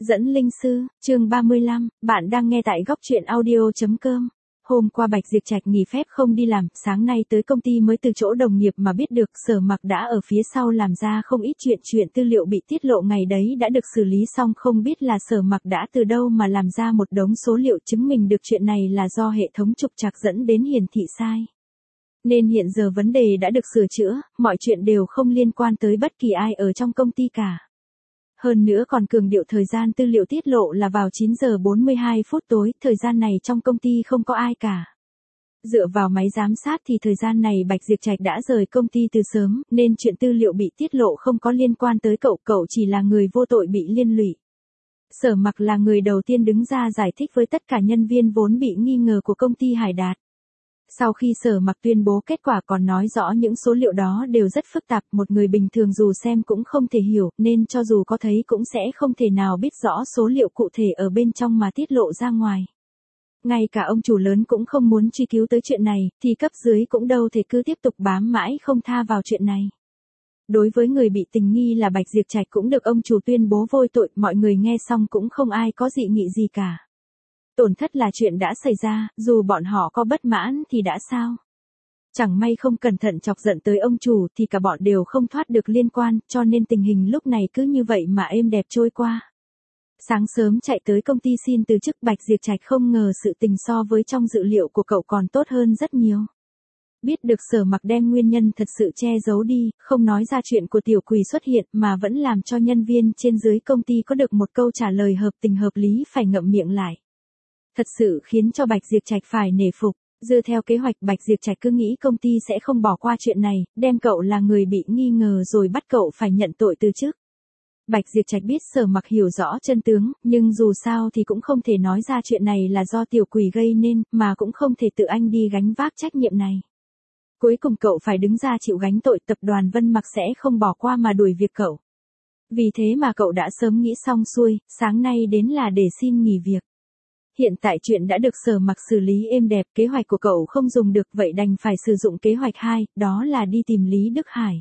Dẫn linh sư, chương 35, bạn đang nghe tại góc truyện audio.com. Hôm qua Bạch Diệp Trạch nghỉ phép không đi làm, sáng nay tới công ty mới từ chỗ đồng nghiệp mà biết được Sở Mặc đã ở phía sau làm ra không ít chuyện tư liệu bị tiết lộ ngày đấy đã được xử lý xong, không biết là Sở Mặc đã từ đâu mà làm ra một đống số liệu chứng minh được chuyện này là do hệ thống trục trặc dẫn đến hiển thị sai. Nên hiện giờ vấn đề đã được sửa chữa, mọi chuyện đều không liên quan tới bất kỳ ai ở trong công ty cả. Hơn nữa còn cường điệu thời gian tư liệu tiết lộ là vào 9 giờ 42 phút tối, thời gian này trong công ty không có ai cả. Dựa vào máy giám sát thì thời gian này Bạch Diệp Trạch đã rời công ty từ sớm, nên chuyện tư liệu bị tiết lộ không có liên quan tới cậu chỉ là người vô tội bị liên lụy. Sở Mặc là người đầu tiên đứng ra giải thích với tất cả nhân viên vốn bị nghi ngờ của công ty Hải Đạt. Sau khi Sở Mặc tuyên bố kết quả còn nói rõ những số liệu đó đều rất phức tạp, một người bình thường dù xem cũng không thể hiểu, nên cho dù có thấy cũng sẽ không thể nào biết rõ số liệu cụ thể ở bên trong mà tiết lộ ra ngoài. Ngay cả ông chủ lớn cũng không muốn truy cứu tới chuyện này, thì cấp dưới cũng đâu thể cứ tiếp tục bám mãi không tha vào chuyện này. Đối với người bị tình nghi là Bạch Diệp Trạch cũng được ông chủ tuyên bố vô tội, mọi người nghe xong cũng không ai có dị nghị gì cả. Tổn thất là chuyện đã xảy ra, dù bọn họ có bất mãn thì đã sao? Chẳng may không cẩn thận chọc giận tới ông chủ thì cả bọn đều không thoát được liên quan, cho nên tình hình lúc này cứ như vậy mà êm đẹp trôi qua. Sáng sớm chạy tới công ty xin từ chức, Bạch Diệp Trạch không ngờ sự tình so với trong dự liệu của cậu còn tốt hơn rất nhiều. Biết được Sở Mặc đem nguyên nhân thật sự che giấu đi, không nói ra chuyện của tiểu quỷ xuất hiện mà vẫn làm cho nhân viên trên dưới công ty có được một câu trả lời hợp tình hợp lý phải ngậm miệng lại. Thật sự khiến cho Bạch Diệp Trạch phải nể phục. Dựa theo kế hoạch Bạch Diệp Trạch cứ nghĩ công ty sẽ không bỏ qua chuyện này, đem cậu là người bị nghi ngờ rồi bắt cậu phải nhận tội từ chức. Bạch Diệp Trạch biết Sở Mặc hiểu rõ chân tướng, nhưng dù sao thì cũng không thể nói ra chuyện này là do tiểu quỷ gây nên, mà cũng không thể tự anh đi gánh vác trách nhiệm này. Cuối cùng cậu phải đứng ra chịu gánh tội, tập đoàn Vân Mặc sẽ không bỏ qua mà đuổi việc cậu. Vì thế mà cậu đã sớm nghĩ xong xuôi, sáng nay đến là để xin nghỉ việc. Hiện tại chuyện đã được Sở Mặc xử lý êm đẹp, kế hoạch của cậu không dùng được vậy đành phải sử dụng kế hoạch 2, đó là đi tìm Lý Đức Hải.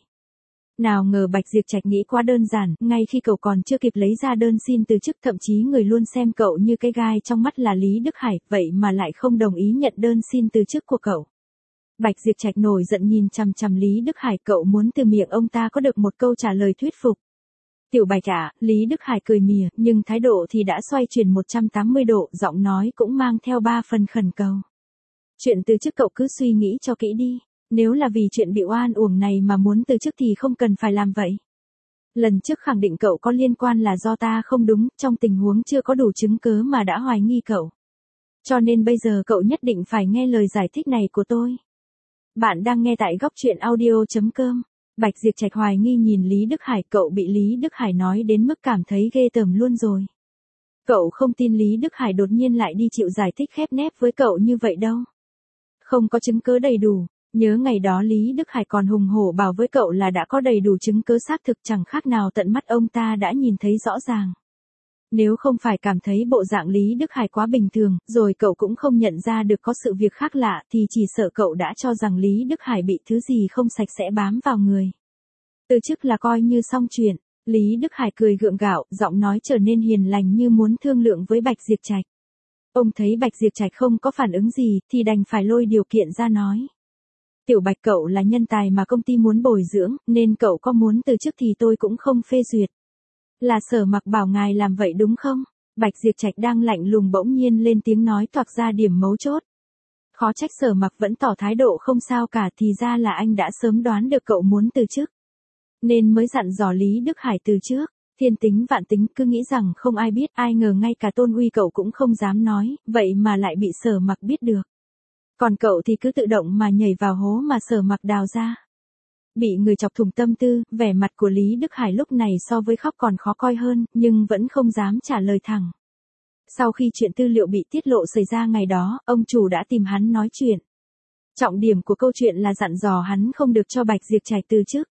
Nào ngờ Bạch Diệp Trạch nghĩ quá đơn giản, ngay khi cậu còn chưa kịp lấy ra đơn xin từ chức, thậm chí người luôn xem cậu như cái gai trong mắt là Lý Đức Hải, vậy mà lại không đồng ý nhận đơn xin từ chức của cậu. Bạch Diệp Trạch nổi giận nhìn chằm chằm Lý Đức Hải, cậu muốn từ miệng ông ta có được một câu trả lời thuyết phục. Tiểu Bạch ạ, Lý Đức Hải cười mỉa, nhưng thái độ thì đã xoay chuyển 180 độ, giọng nói cũng mang theo 3 phần khẩn cầu. Chuyện từ chức cậu cứ suy nghĩ cho kỹ đi, nếu là vì chuyện bị oan uổng này mà muốn từ chức thì không cần phải làm vậy. Lần trước khẳng định cậu có liên quan là do ta không đúng, trong tình huống chưa có đủ chứng cớ mà đã hoài nghi cậu. Cho nên bây giờ cậu nhất định phải nghe lời giải thích này của tôi. Bạn đang nghe tại góc truyện audio.com. Bạch Diệp Trạch hoài nghi nhìn Lý Đức Hải, cậu bị Lý Đức Hải nói đến mức cảm thấy ghê tởm luôn rồi. Cậu không tin Lý Đức Hải đột nhiên lại đi chịu giải thích khép nép với cậu như vậy đâu. Không có chứng cứ đầy đủ, nhớ ngày đó Lý Đức Hải còn hùng hổ bảo với cậu là đã có đầy đủ chứng cứ xác thực, chẳng khác nào tận mắt ông ta đã nhìn thấy rõ ràng. Nếu không phải cảm thấy bộ dạng Lý Đức Hải quá bình thường, rồi cậu cũng không nhận ra được có sự việc khác lạ, thì chỉ sợ cậu đã cho rằng Lý Đức Hải bị thứ gì không sạch sẽ bám vào người. Từ chức là coi như xong chuyện. Lý Đức Hải cười gượng gạo, giọng nói trở nên hiền lành như muốn thương lượng với Bạch Diệp Trạch. Ông thấy Bạch Diệp Trạch không có phản ứng gì, thì đành phải lôi điều kiện ra nói. Tiểu Bạch, cậu là nhân tài mà công ty muốn bồi dưỡng, nên cậu có muốn từ chức thì tôi cũng không phê duyệt. Là Sở Mặc bảo ngài làm vậy đúng không? Bạch Diệp Trạch đang lạnh lùng bỗng nhiên lên tiếng nói toạc ra điểm mấu chốt. Khó trách Sở Mặc vẫn tỏ thái độ không sao cả, thì ra là anh đã sớm đoán được cậu muốn từ chức. Nên mới dặn dò Lý Đức Hải từ trước. Thiên tính vạn tính, cứ nghĩ rằng không ai biết, ai ngờ ngay cả tôn uy cậu cũng không dám nói, vậy mà lại bị Sở Mặc biết được. Còn cậu thì cứ tự động mà nhảy vào hố mà Sở Mặc đào ra. Bị người chọc thủng tâm tư, vẻ mặt của Lý Đức Hải lúc này so với khóc còn khó coi hơn, nhưng vẫn không dám trả lời thẳng. Sau khi chuyện tư liệu bị tiết lộ xảy ra ngày đó, ông chủ đã tìm hắn nói chuyện. Trọng điểm của câu chuyện là dặn dò hắn không được cho Bạch Diệp Trạch từ chức.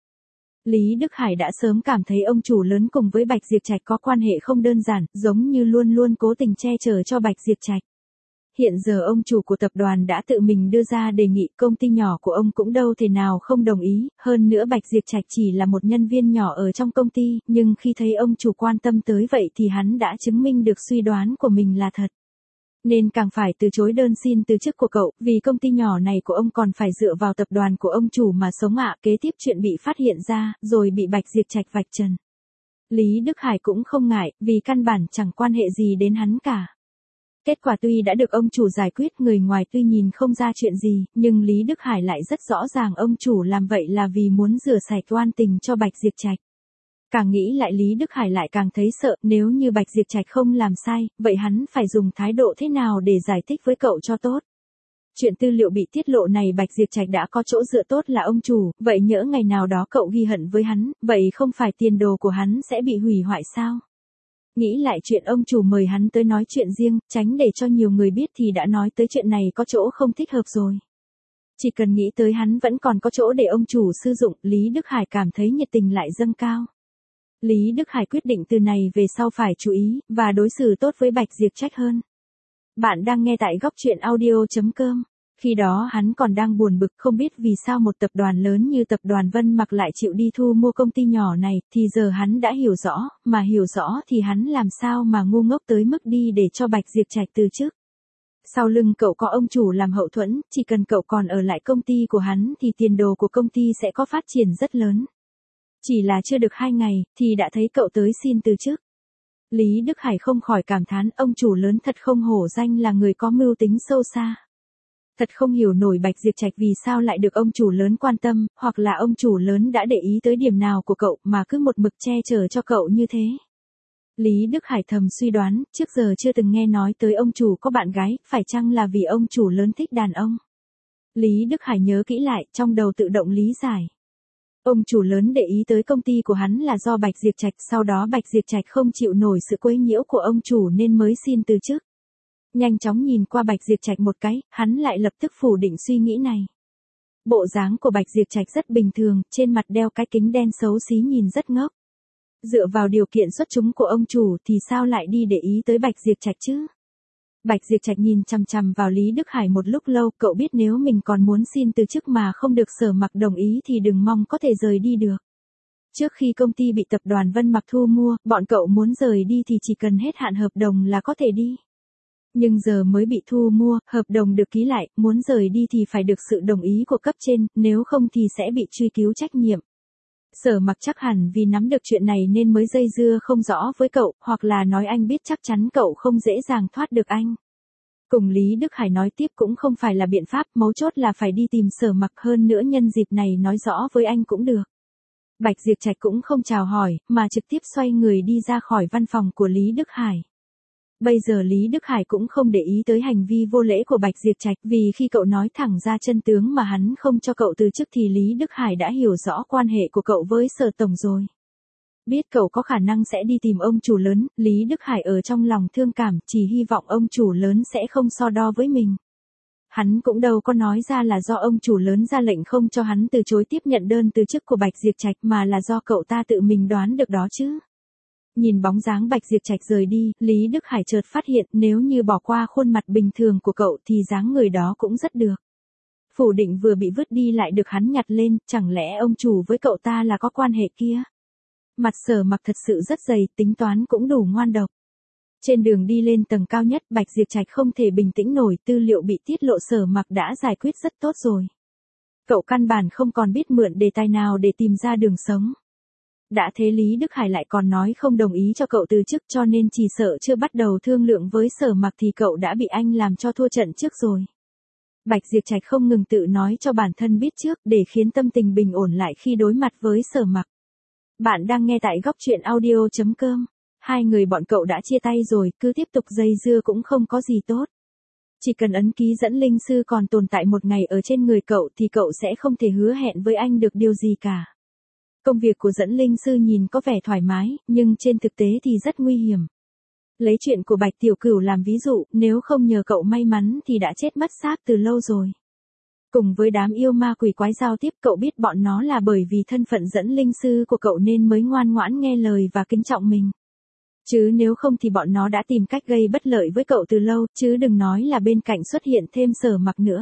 Lý Đức Hải đã sớm cảm thấy ông chủ lớn cùng với Bạch Diệp Trạch có quan hệ không đơn giản, giống như luôn luôn cố tình che chở cho Bạch Diệp Trạch. Hiện giờ ông chủ của tập đoàn đã tự mình đưa ra đề nghị, công ty nhỏ của ông cũng đâu thể nào không đồng ý, hơn nữa Bạch Diệp Trạch chỉ là một nhân viên nhỏ ở trong công ty, nhưng khi thấy ông chủ quan tâm tới vậy thì hắn đã chứng minh được suy đoán của mình là thật. Nên càng phải từ chối đơn xin từ chức của cậu, vì công ty nhỏ này của ông còn phải dựa vào tập đoàn của ông chủ mà sống ạ. Kế tiếp chuyện bị phát hiện ra, rồi bị Bạch Diệp Trạch vạch trần. Lý Đức Hải cũng không ngại, vì căn bản chẳng quan hệ gì đến hắn cả. Kết quả tuy đã được ông chủ giải quyết, người ngoài tuy nhìn không ra chuyện gì, nhưng Lý Đức Hải lại rất rõ ràng ông chủ làm vậy là vì muốn rửa sạch oan tình cho Bạch Diệp Trạch. Càng nghĩ lại Lý Đức Hải lại càng thấy sợ, nếu như Bạch Diệp Trạch không làm sai, vậy hắn phải dùng thái độ thế nào để giải thích với cậu cho tốt. Chuyện tư liệu bị tiết lộ này Bạch Diệp Trạch đã có chỗ dựa tốt là ông chủ, vậy nhỡ ngày nào đó cậu ghi hận với hắn, vậy không phải tiền đồ của hắn sẽ bị hủy hoại sao? Nghĩ lại chuyện ông chủ mời hắn tới nói chuyện riêng, tránh để cho nhiều người biết thì đã nói tới chuyện này có chỗ không thích hợp rồi. Chỉ cần nghĩ tới hắn vẫn còn có chỗ để ông chủ sử dụng, Lý Đức Hải cảm thấy nhiệt tình lại dâng cao. Lý Đức Hải quyết định từ này về sau phải chú ý, và đối xử tốt với Bạch Diệp Trạch hơn. Bạn đang nghe tại góc truyện audio.com. Khi đó hắn còn đang buồn bực không biết vì sao một tập đoàn lớn như tập đoàn Vân Mặc lại chịu đi thu mua công ty nhỏ này, thì giờ hắn đã hiểu rõ, mà hiểu rõ thì hắn làm sao mà ngu ngốc tới mức đi để cho Bạch Diệp Trạch từ chức. Sau lưng cậu có ông chủ làm hậu thuẫn, chỉ cần cậu còn ở lại công ty của hắn thì tiền đồ của công ty sẽ có phát triển rất lớn. Chỉ là chưa được 2 ngày, thì đã thấy cậu tới xin từ chức. Lý Đức Hải không khỏi cảm thán ông chủ lớn thật không hổ danh là người có mưu tính sâu xa. Thật không hiểu nổi Bạch Diệp Trạch vì sao lại được ông chủ lớn quan tâm, hoặc là ông chủ lớn đã để ý tới điểm nào của cậu mà cứ một mực che chở cho cậu như thế. Lý Đức Hải thầm suy đoán, trước giờ chưa từng nghe nói tới ông chủ có bạn gái, phải chăng là vì ông chủ lớn thích đàn ông? Lý Đức Hải nhớ kỹ lại, trong đầu tự động lý giải. Ông chủ lớn để ý tới công ty của hắn là do Bạch Diệp Trạch, sau đó Bạch Diệp Trạch không chịu nổi sự quấy nhiễu của ông chủ nên mới xin từ chức. Nhanh chóng nhìn qua Bạch Diệp Trạch một cái, hắn lại lập tức phủ định suy nghĩ này. Bộ dáng của Bạch Diệp Trạch rất bình thường, trên mặt đeo cái kính đen xấu xí nhìn rất ngốc. Dựa vào điều kiện xuất chúng của ông chủ thì sao lại đi để ý tới Bạch Diệp Trạch chứ? Bạch Diệp Trạch nhìn chằm chằm vào Lý Đức Hải một lúc lâu, cậu biết nếu mình còn muốn xin từ chức mà không được Sở Mặc đồng ý thì đừng mong có thể rời đi được. Trước khi công ty bị tập đoàn Vân Mặc thu mua, bọn cậu muốn rời đi thì chỉ cần hết hạn hợp đồng là có thể đi. Nhưng giờ mới bị thu mua, hợp đồng được ký lại, muốn rời đi thì phải được sự đồng ý của cấp trên, nếu không thì sẽ bị truy cứu trách nhiệm. Sở Mặc chắc hẳn vì nắm được chuyện này nên mới dây dưa không rõ với cậu, hoặc là nói anh biết chắc chắn cậu không dễ dàng thoát được anh. Cùng Lý Đức Hải nói tiếp cũng không phải là biện pháp, mấu chốt là phải đi tìm Sở Mặc, hơn nữa nhân dịp này nói rõ với anh cũng được. Bạch Diệp Trạch cũng không chào hỏi, mà trực tiếp xoay người đi ra khỏi văn phòng của Lý Đức Hải. Bây giờ Lý Đức Hải cũng không để ý tới hành vi vô lễ của Bạch Diệp Trạch, vì khi cậu nói thẳng ra chân tướng mà hắn không cho cậu từ chức thì Lý Đức Hải đã hiểu rõ quan hệ của cậu với Sở Tổng rồi. Biết cậu có khả năng sẽ đi tìm ông chủ lớn, Lý Đức Hải ở trong lòng thương cảm, chỉ hy vọng ông chủ lớn sẽ không so đo với mình. Hắn cũng đâu có nói ra là do ông chủ lớn ra lệnh không cho hắn từ chối tiếp nhận đơn từ chức của Bạch Diệp Trạch mà là do cậu ta tự mình đoán được đó chứ. Nhìn bóng dáng Bạch Diệp Trạch rời đi, Lý Đức Hải chợt phát hiện nếu như bỏ qua khuôn mặt bình thường của cậu thì dáng người đó cũng rất được. Phủ định vừa bị vứt đi lại được hắn nhặt lên, chẳng lẽ ông chủ với cậu ta là có quan hệ kia? Mặt Sở Mặc thật sự rất dày, tính toán cũng đủ ngoan độc. Trên đường đi lên tầng cao nhất, Bạch Diệp Trạch không thể bình tĩnh nổi, tư liệu bị tiết lộ Sở Mặc đã giải quyết rất tốt rồi. Cậu căn bản không còn biết mượn đề tài nào để tìm ra đường sống. Đã thế Lý Đức Hải lại còn nói không đồng ý cho cậu từ chức, cho nên chỉ sợ chưa bắt đầu thương lượng với Sở Mặc thì cậu đã bị anh làm cho thua trận trước rồi. Bạch Diệp Trạch không ngừng tự nói cho bản thân biết trước để khiến tâm tình bình ổn lại khi đối mặt với Sở Mặc. Bạn đang nghe tại góc truyện audio.com. Hai người bọn cậu đã chia tay rồi, cứ tiếp tục dây dưa cũng không có gì tốt. Chỉ cần ấn ký dẫn linh sư còn tồn tại một ngày ở trên người cậu thì cậu sẽ không thể hứa hẹn với anh được điều gì cả. Công việc của dẫn linh sư nhìn có vẻ thoải mái, nhưng trên thực tế thì rất nguy hiểm. Lấy chuyện của Bạch Tiểu Cửu làm ví dụ, nếu không nhờ cậu may mắn thì đã chết mất xác từ lâu rồi. Cùng với đám yêu ma quỷ quái giao tiếp, cậu biết bọn nó là bởi vì thân phận dẫn linh sư của cậu nên mới ngoan ngoãn nghe lời và kính trọng mình. Chứ nếu không thì bọn nó đã tìm cách gây bất lợi với cậu từ lâu, chứ đừng nói là bên cạnh xuất hiện thêm Sở Mặc nữa.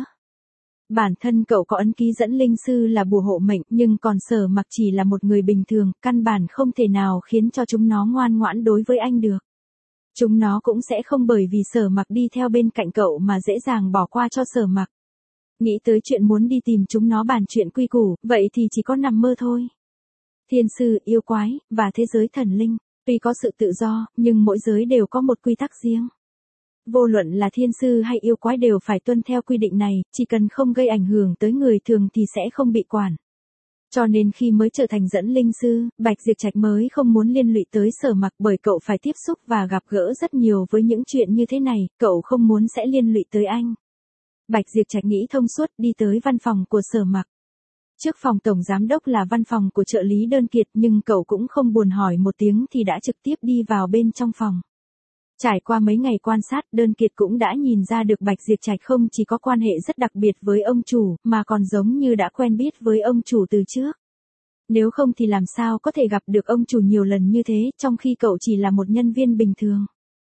Bản thân cậu có ấn ký dẫn linh sư là bùa hộ mệnh, nhưng còn Sở Mặc chỉ là một người bình thường, căn bản không thể nào khiến cho chúng nó ngoan ngoãn đối với anh được. Chúng nó cũng sẽ không bởi vì Sở Mặc đi theo bên cạnh cậu mà dễ dàng bỏ qua cho Sở Mặc. Nghĩ tới chuyện muốn đi tìm chúng nó bàn chuyện quy củ, vậy thì chỉ có nằm mơ thôi. Thiên sư, yêu quái, và thế giới thần linh, tuy có sự tự do, nhưng mỗi giới đều có một quy tắc riêng. Vô luận là thiên sư hay yêu quái đều phải tuân theo quy định này, chỉ cần không gây ảnh hưởng tới người thường thì sẽ không bị quản. Cho nên khi mới trở thành dẫn linh sư, Bạch Diệp Trạch mới không muốn liên lụy tới Sở Mặc, bởi cậu phải tiếp xúc và gặp gỡ rất nhiều với những chuyện như thế này, cậu không muốn sẽ liên lụy tới anh. Bạch Diệp Trạch nghĩ thông suốt, đi tới văn phòng của Sở Mặc. Trước phòng tổng giám đốc là văn phòng của trợ lý Đơn Kiệt, nhưng cậu cũng không buồn hỏi một tiếng thì đã trực tiếp đi vào bên trong phòng. Trải qua mấy ngày quan sát, Đơn Kiệt cũng đã nhìn ra được Bạch Diệp Trạch không chỉ có quan hệ rất đặc biệt với ông chủ, mà còn giống như đã quen biết với ông chủ từ trước. Nếu không thì làm sao có thể gặp được ông chủ nhiều lần như thế, trong khi cậu chỉ là một nhân viên bình thường.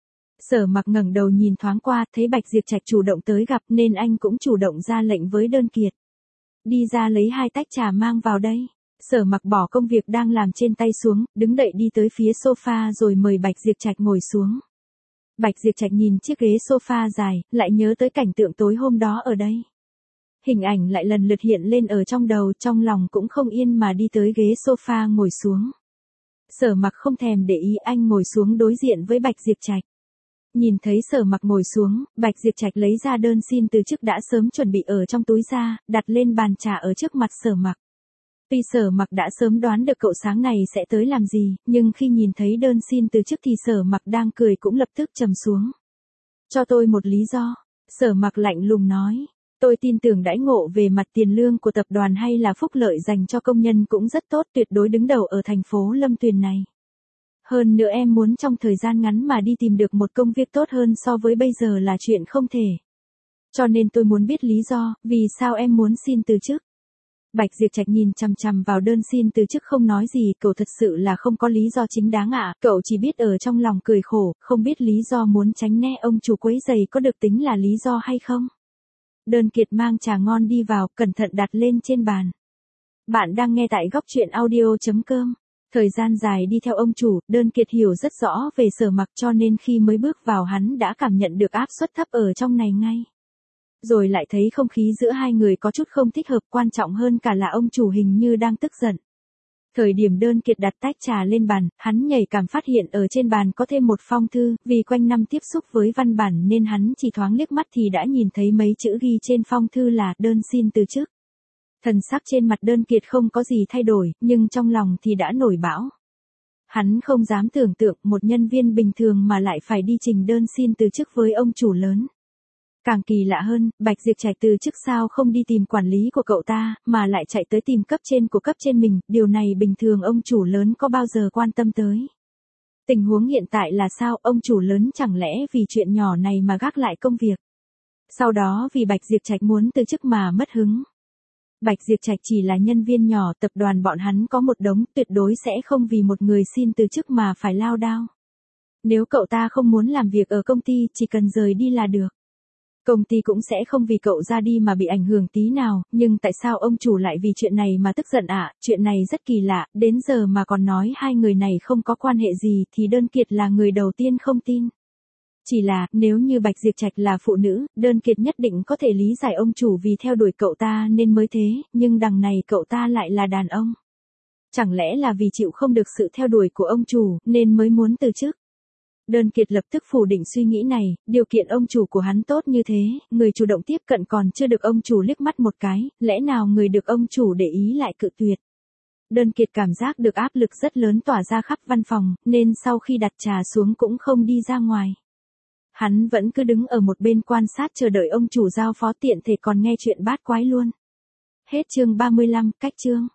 Sở Mặc ngẩng đầu nhìn thoáng qua, thấy Bạch Diệp Trạch chủ động tới gặp nên anh cũng chủ động ra lệnh với Đơn Kiệt. Đi ra lấy 2 tách trà mang vào đây. Sở Mặc bỏ công việc đang làm trên tay xuống, đứng đậy đi tới phía sofa rồi mời Bạch Diệp Trạch ngồi xuống. Bạch Diệp Trạch nhìn chiếc ghế sofa dài, lại nhớ tới cảnh tượng tối hôm đó ở đây. Hình ảnh lại lần lượt hiện lên ở trong đầu, trong lòng cũng không yên mà đi tới ghế sofa ngồi xuống. Sở Mặc không thèm để ý, anh ngồi xuống đối diện với Bạch Diệp Trạch. Nhìn thấy Sở Mặc ngồi xuống, Bạch Diệp Trạch lấy ra đơn xin từ chức đã sớm chuẩn bị ở trong túi ra, đặt lên bàn trà ở trước mặt Sở Mặc. Tuy Sở Mặc đã sớm đoán được cậu sáng này sẽ tới làm gì, nhưng khi nhìn thấy đơn xin từ chức thì Sở Mặc đang cười cũng lập tức trầm xuống. Cho tôi một lý do. Sở Mặc lạnh lùng nói. Tôi tin tưởng đãi ngộ về mặt tiền lương của tập đoàn hay là phúc lợi dành cho công nhân cũng rất tốt, tuyệt đối đứng đầu ở thành phố Lâm Tuyền này. Hơn nữa em muốn trong thời gian ngắn mà đi tìm được một công việc tốt hơn so với bây giờ là chuyện không thể. Cho nên tôi muốn biết lý do, vì sao em muốn xin từ chức. Bạch Diệp Trạch nhìn chằm chằm vào đơn xin từ chức không nói gì, cậu thật sự là không có lý do chính đáng ạ, cậu chỉ biết ở trong lòng cười khổ, không biết lý do muốn tránh né ông chủ quấy rầy có được tính là lý do hay không. Đơn Kiệt mang trà ngon đi vào, cẩn thận đặt lên trên bàn. Bạn đang nghe tại góc truyện audio.com. Thời gian dài đi theo ông chủ, Đơn Kiệt hiểu rất rõ về Sở Mặc cho nên khi mới bước vào hắn đã cảm nhận được áp suất thấp ở trong này ngay. Rồi lại thấy không khí giữa hai người có chút không thích hợp, quan trọng hơn cả là ông chủ hình như đang tức giận. Thời điểm Đơn Kiệt đặt tách trà lên bàn, hắn nhạy cảm phát hiện ở trên bàn có thêm một phong thư, vì quanh năm tiếp xúc với văn bản nên hắn chỉ thoáng liếc mắt thì đã nhìn thấy mấy chữ ghi trên phong thư là đơn xin từ chức. Thần sắc trên mặt Đơn Kiệt không có gì thay đổi, nhưng trong lòng thì đã nổi bão. Hắn không dám tưởng tượng một nhân viên bình thường mà lại phải đi trình đơn xin từ chức với ông chủ lớn. Càng kỳ lạ hơn, Bạch Diệp Trạch từ chức sao không đi tìm quản lý của cậu ta, mà lại chạy tới tìm cấp trên của cấp trên mình, điều này bình thường ông chủ lớn có bao giờ quan tâm tới. Tình huống hiện tại là sao, ông chủ lớn chẳng lẽ vì chuyện nhỏ này mà gác lại công việc. Sau đó vì Bạch Diệp Trạch muốn từ chức mà mất hứng. Bạch Diệp Trạch chỉ là nhân viên nhỏ, tập đoàn bọn hắn có một đống, tuyệt đối sẽ không vì một người xin từ chức mà phải lao đao. Nếu cậu ta không muốn làm việc ở công ty, chỉ cần rời đi là được. Công ty cũng sẽ không vì cậu ra đi mà bị ảnh hưởng tí nào, nhưng tại sao ông chủ lại vì chuyện này mà tức giận ạ? Chuyện này rất kỳ lạ, đến giờ mà còn nói hai người này không có quan hệ gì thì Đơn Kiệt là người đầu tiên không tin. Chỉ là, nếu như Bạch Diệp Trạch là phụ nữ, Đơn Kiệt nhất định có thể lý giải ông chủ vì theo đuổi cậu ta nên mới thế, nhưng đằng này cậu ta lại là đàn ông. Chẳng lẽ là vì chịu không được sự theo đuổi của ông chủ, nên mới muốn từ chức? Đơn Kiệt lập tức phủ định suy nghĩ này, điều kiện ông chủ của hắn tốt như thế, người chủ động tiếp cận còn chưa được ông chủ liếc mắt một cái, lẽ nào người được ông chủ để ý lại cự tuyệt. Đơn Kiệt cảm giác được áp lực rất lớn tỏa ra khắp văn phòng, nên sau khi đặt trà xuống cũng không đi ra ngoài. Hắn vẫn cứ đứng ở một bên quan sát chờ đợi ông chủ giao phó, tiện thể còn nghe chuyện bát quái luôn. Hết chương 35, cách chương.